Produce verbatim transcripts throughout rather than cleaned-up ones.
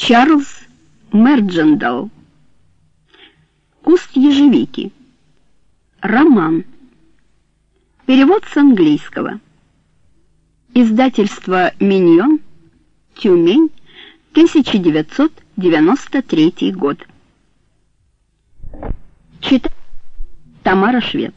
Чарльз Мерджендал. «Куст ежевики». Роман. Перевод с английского. Издательство «Миньон», Тюмень, тысяча девятьсот девяносто третий год. Читает Тамара Швец.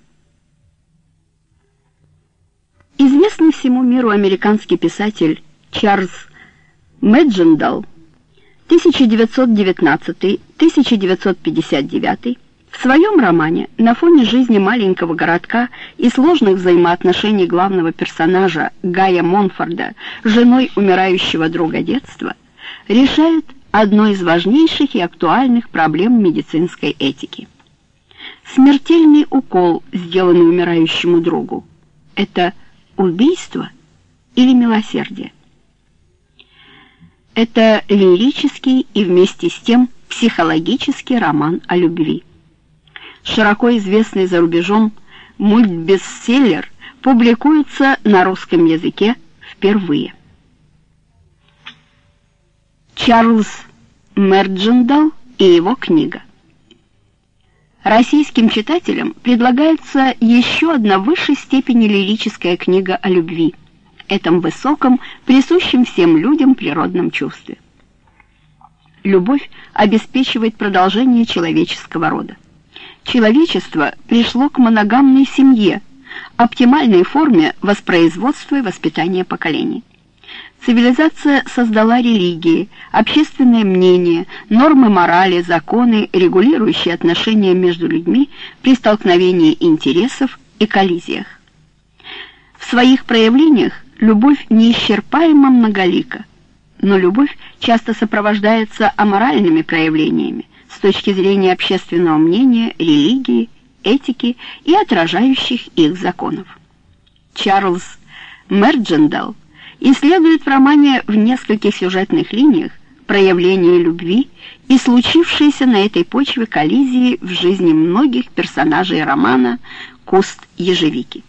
Известный всему миру американский писатель Чарльз Мерджендал тысяча девятьсот девятнадцатый — тысяча девятьсот пятьдесят девятый в своем романе на фоне жизни маленького городка и сложных взаимоотношений главного персонажа Гая Монфорда с женой умирающего друга детства решает одну из важнейших и актуальных проблем медицинской этики. Смертельный укол, сделанный умирающему другу, это убийство или милосердие? Это лирический и вместе с тем психологический роман о любви. Широко известный за рубежом мультбестселлер публикуется на русском языке впервые. Чарльз Мерджендал и его книга. Российским читателям предлагается еще одна в высшей степени лирическая книга о любви, этом высоком, присущем всем людям природном чувстве. Любовь обеспечивает продолжение человеческого рода. Человечество пришло к моногамной семье, оптимальной форме воспроизводства и воспитания поколений. Цивилизация создала религии, общественное мнение, нормы морали, законы, регулирующие отношения между людьми при столкновении интересов и коллизиях. В своих проявлениях любовь неисчерпаемо многолика, но любовь часто сопровождается аморальными проявлениями с точки зрения общественного мнения, религии, этики и отражающих их законов. Чарльз Мерджендал исследует в романе в нескольких сюжетных линиях проявление любви и случившиеся на этой почве коллизии в жизни многих персонажей романа «Куст ежевики».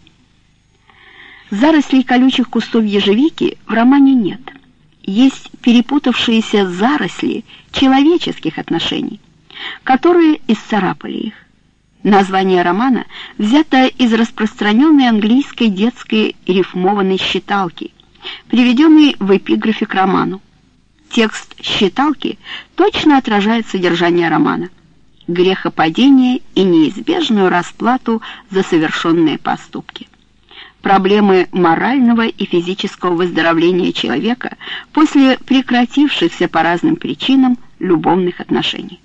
Зарослей колючих кустов ежевики в романе нет. Есть перепутавшиеся заросли человеческих отношений, которые исцарапали их. Название романа взято из распространенной английской детской рифмованной считалки, приведенной в эпиграфе к роману. Текст считалки точно отражает содержание романа: грехопадение и неизбежную расплату за совершенные поступки. Проблемы морального и физического выздоровления человека после прекратившихся по разным причинам любовных отношений.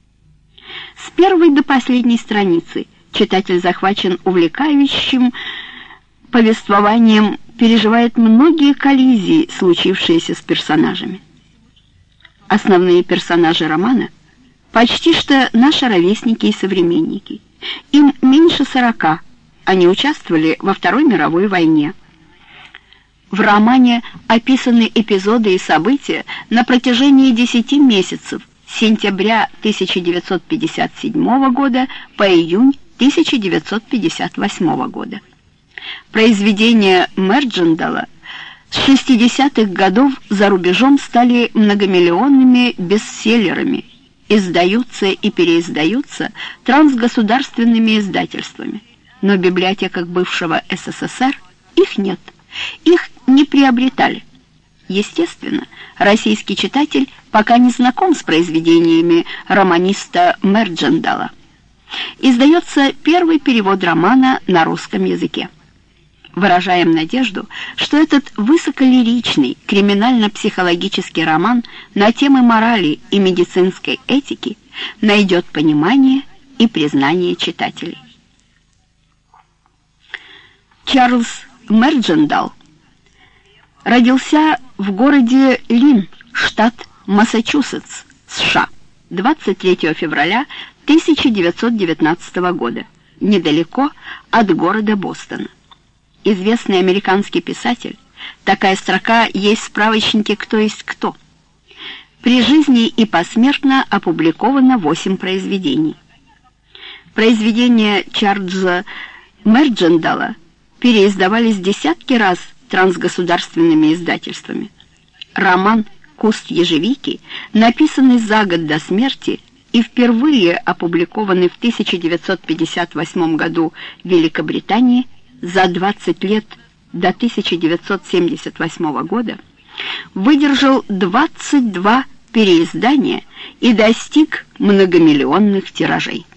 С первой до последней страницы читатель захвачен увлекающим повествованием, переживает многие коллизии, случившиеся с персонажами. Основные персонажи романа почти что наши ровесники и современники. Им меньше сорока. Они участвовали во Второй мировой войне. В романе описаны эпизоды и события на протяжении десяти месяцев с сентября тысяча девятьсот пятьдесят седьмого года по июнь тысяча девятьсот пятьдесят восьмого года. Произведения Мерджендала с шестидесятых годов за рубежом стали многомиллионными бестселлерами, издаются и переиздаются трансгосударственными издательствами. Но в библиотеках бывшего СССР их нет, их не приобретали. Естественно, российский читатель пока не знаком с произведениями романиста Мерджендала. Издается первый перевод романа на русском языке. Выражаем надежду, что этот высоколиричный криминально-психологический роман на темы морали и медицинской этики найдет понимание и признание читателей. Чарльз Мерджендал родился в городе Линн, штат Массачусетс, США, двадцать третьего февраля тысяча девятьсот девятнадцатого года, недалеко от города Бостона. Известный американский писатель, такая строка есть в справочнике «Кто есть кто». При жизни и посмертно опубликовано восемь произведений. Произведения Чарльза Мерджендала переиздавались десятки раз трансгосударственными издательствами. Роман «Куст ежевики», написанный за год до смерти и впервые опубликованный в тысяча девятьсот пятьдесят восьмом году в Великобритании, за двадцать лет до тысяча девятьсот семьдесят восьмого года, выдержал двадцать два переиздания и достиг многомиллионных тиражей.